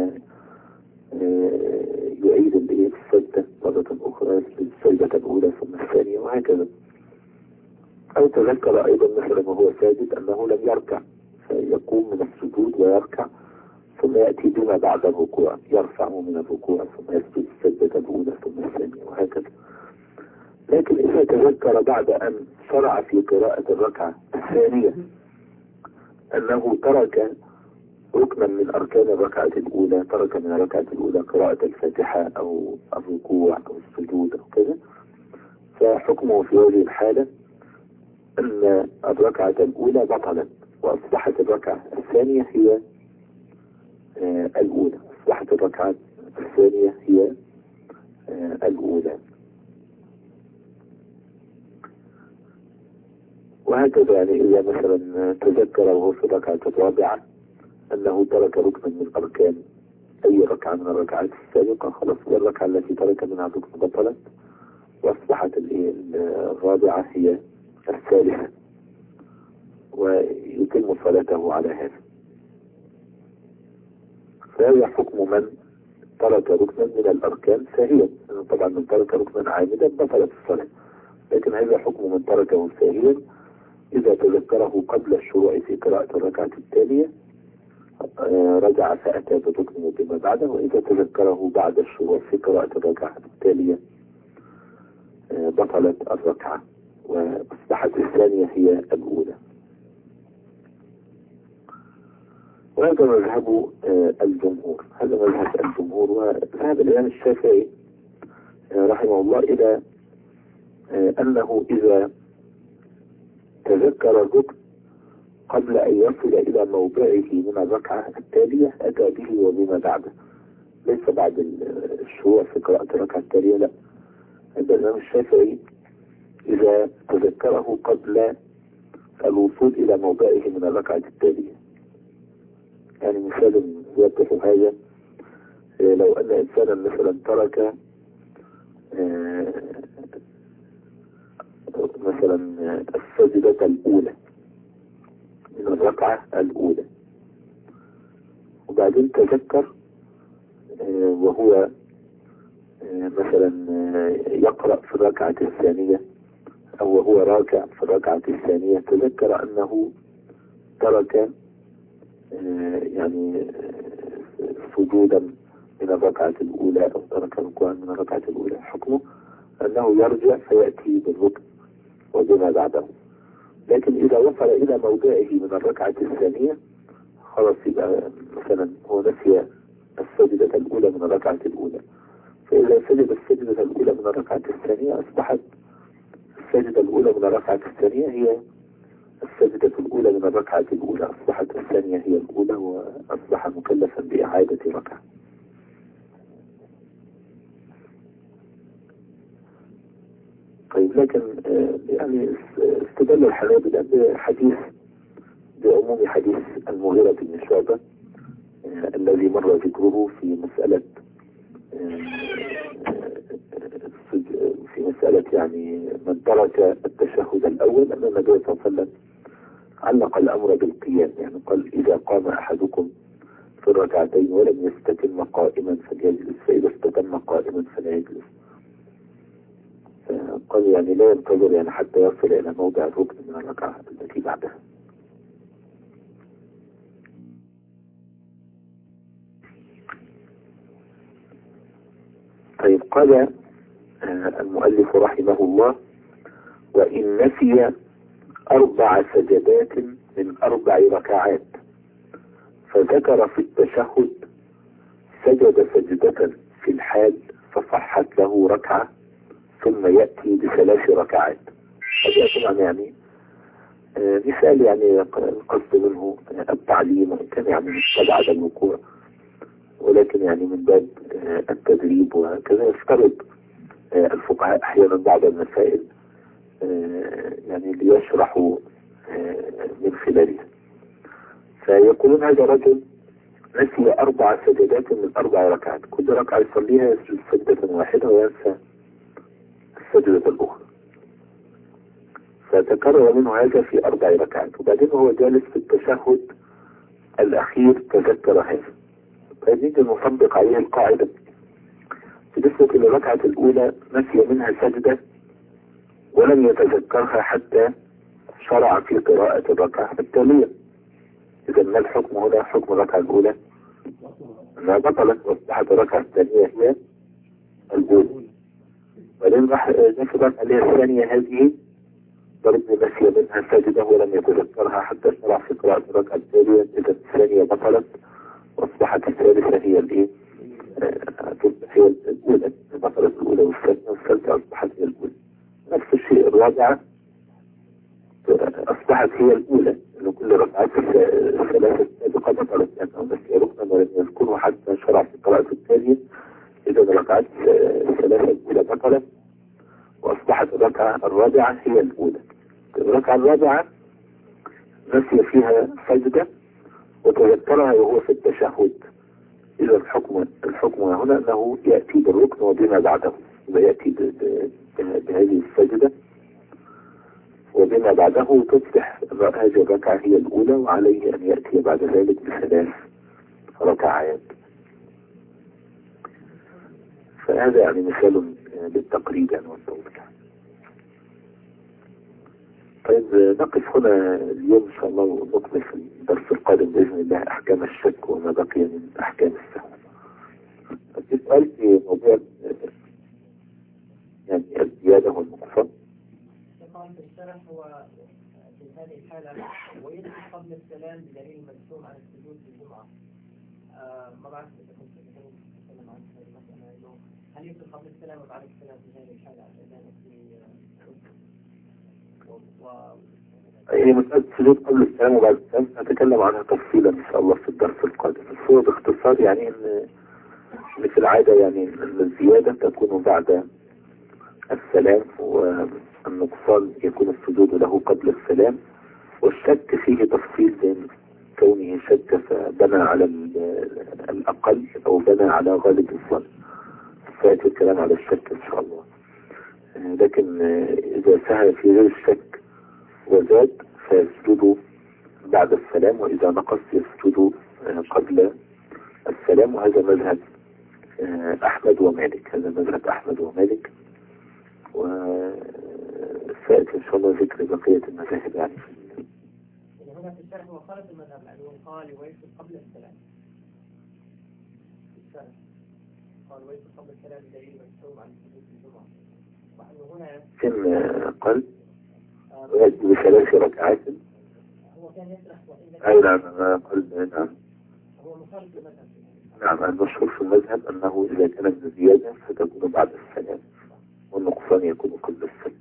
يعيد السجدة مرة أخرى، السجدة الأولى ثم الثانية وهكذا. أو تذكر أيضا مثلا وهو ساجد أنه لم يركع فيقوم من السجود ويركع ثم يأتي بما بعد الركوع، يرفع من الركوع ثم يسجد السجدة الأولى ثم الثانية وهكذا. لكن إذا تذكر بعد أن شرع في قراءة الركعة الثانية أنه ترك ركنا من أركان الركعة الأولى، ترك من الركعة الأولى قراءة الفاتحة أو الركوع أو السجود أو كذا، فحكمه في هذه الحالة أن الركعة الأولى بطلت وأصبحت الركعة الثانية هي آه الأولى، أصبحت الركعة الثانية هي آه الأولى. وهكذا يعني إذا مثلا تذكر وهو في الركعة الرابعة أنه ترك ركنا من أركان أي ركعة من الركعات السابقة، خلاص الركعة التي ترك منها الركن بطلت وأصبحت الرابعة هي الثالثة ويتم صلاته على هذا. فهذا حكم من ترك ركنا من الأركان ساهيا، طبعا من ترك ركنا عامدا بطلت الصلاة، لكن هذا حكم من تركه ساهيا إذا تذكره قبل الشروع في قراءة الركعة التالية رجع فأتى بالركن بما بعده، وإذا تذكره بعد الشروع في قراءة الركعة التالية بطلت الركعة وأصبحت الثانية هي الأولى. وهذا مذهب الجمهور، هذا مذهب الجمهور. وذهب الإمام الشافعي رحمه الله إلى أنه إذا تذكر الركن قبل أن يصل إلى موضعه من الركعة التالية أتى به وبما بعده، ليس بعد الشروع في قراءة الركعة التالية، لا. الإمام الشافعي إذا تذكره قبل الوصول إلى موضعه من الركعة التالية، يعني مثال يوضح هذا، لو أن إنسانا مثلا ترك مثلا السجدة الأولى من الركعة الأولى وبعدين تذكر وهو مثلا يقرأ في الركعة الثانية أو وهو راكع في الركعة الثانية تذكر أنه ترك يعني سجودا من الركعة الأولى أو ترك ركوعا من الركعة الأولى، حكمه أنه يرجع فيأتي بالركن وبما بعده. لكن إذا وصل إلى موضعه من الركعة الثانية خلاص يبقى مثلا هو نسي السجدة الأولى من الركعة الأولى، فإذا سجد السجدة الأولى من الركعة الثانية أصبحت السجدة الأولى من الركعة الثانية هي السجدة الأولى من الركعة الأولى، أصبحت الثانية هي الأولى وأصبح مكلفا بإعادة ركعة. طيب لكن يعني استدل الحنابلة بحديث بعموم حديث المغيرة بن شعبة الذي مر ذكره في مسألة في مسألة يعني من ترك التشهد الأول، أن النبي صلى الله عليه وسلم علق الأمر بالقيام، يعني قال إذا قام أحدكم في الركعتين ولم يستتم قائما فليجلس، فإذا استتم قائما فليجلس. قال يعني لا ينتظر يعني حتى يصل إلى موضع الركن من الركعة التي بعدها. طيب قال المؤلف رحمه الله: وإن نسي أربع سجدات من أربع ركعات فذكر في التشهد سجد سجدة في الحال فصحت له ركعة ثم يأتي بثلاث ركعات. هذا طبعا يعني آه مثال يعني القصد منه التعليم، وإن كان يعني مستبعد الوقوع، ولكن يعني من باب آه التدريب، وكذا يفترض آه الفقهاء أحيانا بعض المسائل آه يعني ليشرحوا آه من خلالها. فيقولون هذا رجل نسي أربع سجدات من أربع ركعات، كل ركعة يصليها يسجد سجدة واحدة وينسى السجدة الأخرى، فتكرر منه هذا في أربع ركعات، وبعدين هو جالس في التشهد الأخير تذكر هذا. فنيجي نطبق عليه القاعدة. بالنسبة للركعة الأولى نسي منها سجدة ولم يتذكرها حتى شرع في قراءة الركعة التالية. إذا ما الحكم هنا؟ حكم الركعة الأولى أنها بطلت، واصبحت الركعة الثانية هي الأولى. بعدين راح نفرض عليها الثانية هذه برضه نسي منها سجدة ولم يتذكرها حتى شرع في قراءة الركعة التالية، إذا الثانية بطلت واصبحت الثالثة هي الإيه؟ هي الأولى، بطلت الأولى والثانية، والثالثة أصبحت هي الأولى. نفس الشيء الرابعة أصبحت هي الأولى، إنه كل ركعات الثلاثة السابقة بطلت لأنه نسي ركنا ولم يذكره حتى شرع في قراءة الثانية، إذا الركعات الثلاثة الأولى بطلت وأصبحت الركعة الرابعة هي الأولى. الركعة الرابعة نسي فيها سجدة وتذكرها وهو في التشهد، إذا الحكم الحكم هنا أنه يأتي بالركن وبما بعده، ويأتي بهذه السجدة وبما بعده تصبح هذه الركعة هي الأولى، وعليه أن يأتي بعد ذلك بثلاث ركعات. فهذا يعني مثال للتقريب يعني والتوضيح. طيب نقف هنا اليوم إن شاء الله، ونكمل في الدرس القادم بإذن الله أحكام الشك وما بقي من أحكام السهو. السؤال في موضوع يعني الزيادة والنقصان. طبعا في الشرح هو في هذه الحالة ويدرك قبل السلام بدليل مجزوم عن السجود في الجمعة. آه ما بعرف إذا كنت تتكلم عن هذه المسألة، هل يمكن قبل السلام وبعد السلام في هذه الحالة عشان في هي مسألة سجود قبل السلام وبعد السلام نتكلم عنها تفصيلا إن شاء الله في الدرس القادم. بس هو باختصار يعني إن في العادة يعني أن الزيادة تكون بعد السلام، والنقصان يكون السجود له قبل السلام، والشك فيه تفصيل بين كونه شك فبنى على الأقل أو بنى على غالب الظن، فيأتي الكلام على الشك إن شاء الله. لكن إذا سهى في غير الشك وزاد فيسجد بعد السلام، وإذا نقص يسجد قبل السلام، وهذا مذهب أحمد ومالك، هذا مذهب أحمد ومالك، وسيأتي إن شاء الله ذكر بقية المذاهب يعني. يعني هنا في الشرح هو خالف المذهب لأنه قال ويسجد قبل السلام. في الشرح قال ويسجد قبل السلام بدليل مجزوم عن السجود في الجمعة، وأنه هنا كم قال ويسجد بثلاث ركعات. هو كان يشرح أي نعم قال نعم. هو مخالف المذهب. نعم المشهور في المذهب أنه إذا كانت الزيادة ستكون بعد السلام والنقصان يكون قبل السلام.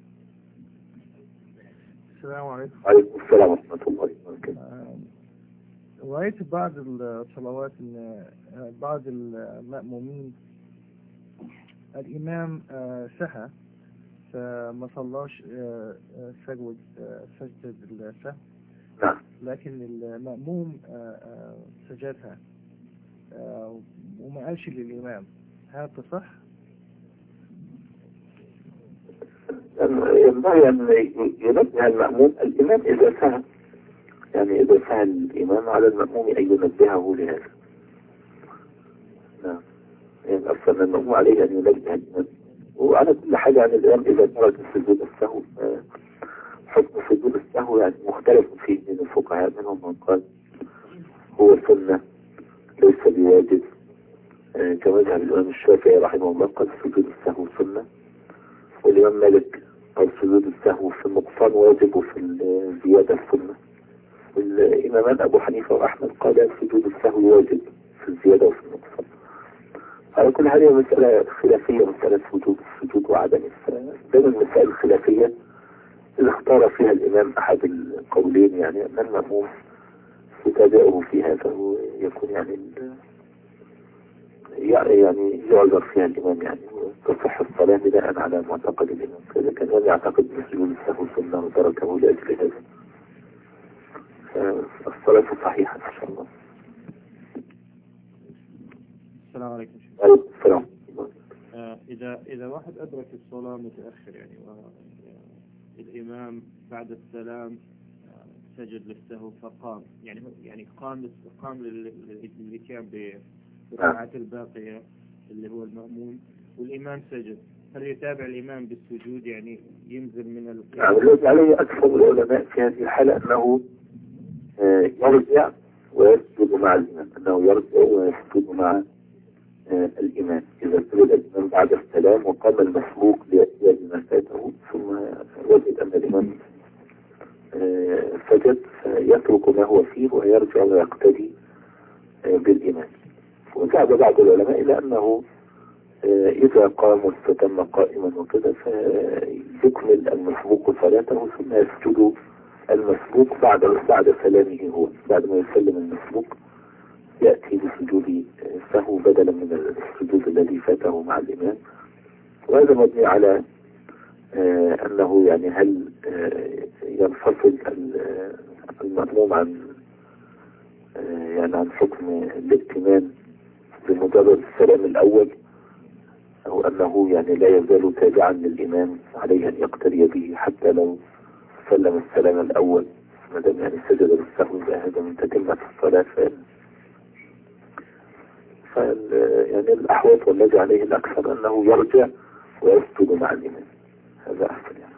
السلام عليكم. وعليكم السلام ورحمة الله وبركاته. رأيت بعض الصلوات أن بعض المأمومين الإمام سهى فما صلاش سجد سجدة السهو، نعم، لكن المأموم سجدها وما قالش للإمام، هل تصح؟ ينبغي أن ينبه المأموم الإمام إذا سهى، يعني إذا سهى الإمام على المأموم أن ينبهه لهذا. نعم، يعني أصلا المأموم عليه أن ينبه الإمام. وعلى كل حاجة عن الإمام إذا ترك سجود السهو، حكم سجود السهو يعني مختلف فيه من الفقهاء، منهم من قال هو سنة ليس بواجب، كمذهب الإمام الشافعي رحمه الله قال سجود السهو سنة، والإمام مالك قال سجود السهو في النقصان واجب وفي الزيادة السنة، والإمامان أبو حنيفة وأحمد قال سجود السهو واجب في الزيادة وفي النقصان. على كل هذه مسألة خلافية، مسألة وجوب السجود وعدمه. فبين المسائل الخلافية اللي اختار فيها الإمام أحد القولين، يعني أن المأموم يتابعه في هذا ويكون يعني يعني يعذر فيها الإمام، يعني تصح الصلاة بناء على معتقد الإمام. فإذا كان لم يعتقد بسجود السهو سنة وتركه لأجل هذا فالصلاة صحيحة إن شاء الله. السلام عليكم. عليكم السلام. آه إذا إذا واحد أدرك الصلاة متأخر يعني والإمام بعد السلام سجد للسهو فقام، يعني يعني قام قام للإتيان بالركعات الباقية اللي هو المأموم، والإمام سجد، هل يتابع الإمام بالسجود يعني ينزل من القيام؟ يعني الذي عليه أكثر العلماء في هذه الحالة أنه يرجع ويسجد مع الإمام، أنه يرجع ويسجد مع الإمام إذا سجد الإمام بعد السلام وقام المسبوق ليأتي بما فاته ثم وجد أن الإمام سجد فيترك ما هو فيه ويرجع ويقتدي بالإمام. وذهب بعض العلماء إلى أنه إذا قام واستتم قائما وكذا فيكمل المسبوق صلاته ثم يسجد المسبوق بعد بعد سلامه هو، بعد ما يسلم المسبوق يأتي بسجود سهو بدلا من السجود الذي فاته مع الإمام. وهذا مبني على أنه يعني هل ينفصل المأموم عن يعني عن حكم الائتمان بمجرد السلام الأول، أو أنه يعني لا يزال تابعا للإمام عليه أن يقتدي به حتى لو سلم السلام الأول ما دام يعني سجد للسهو، هذا من تتمة الصلاة. فال يعني الأحوط والذي عليه الأكثر أنه يرجع ويسجد مع الإمام، هذا أحسن يعني.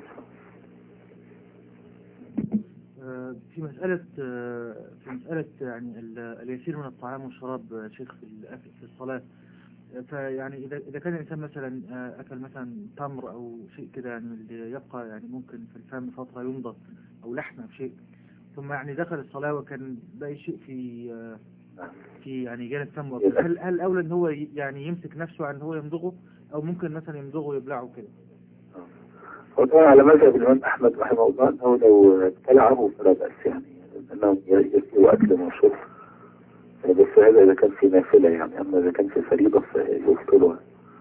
في مسألة في مسألة يعني اليسير من الطعام والشراب شيخ في الصلاة، فيعني إذا إذا كان الإنسان مثلا أكل مثلا تمر أو شيء كده يعني اللي يبقى يعني ممكن في الفم فترة يمضغ أو لحمة أو شيء، ثم يعني دخل الصلاة وكان باقي شيء في في يعني جانب فمه، هل هل أولى إن هو يعني يمسك نفسه عن هو يمضغه أو ممكن مثلا يمضغه ويبلعه كده؟ وطبعا على مذهب الإمام أحمد رحمه الله هو لو ابتلعه فلا بأس، يعني أنه يسلو أكل وشرب، بس هذا إذا كان في نافلة يعني، أما إذا كان في فريضة فيبطلها.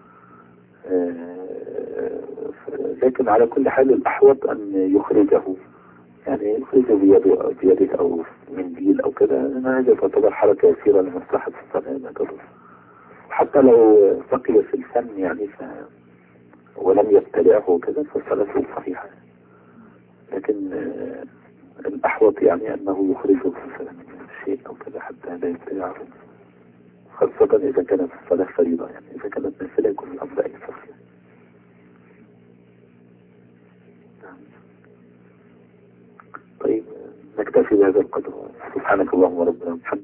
لكن على كل حال الأحوط أن يخرجه، يعني يخرجه بيده أو بيده أو منديل أو كده، لأن هذا تعتبر حركة يسيرة لمصلحة الصلاة لا تضر. حتى لو بقي في الفم يعني ف ولم يبتلعه وكذا فصلاته صحيحة، لكن الأحوط يعني أنه يخرجه مثلا من الشيء أو كذا حتى لا يبتلعه، خاصة إذا كانت الصلاة فريضة، يعني إذا كانت نافلة يكون الأمر أيسر. طيب نكتفي بهذا القدر. سبحانك اللهم ربنا وبحمدك.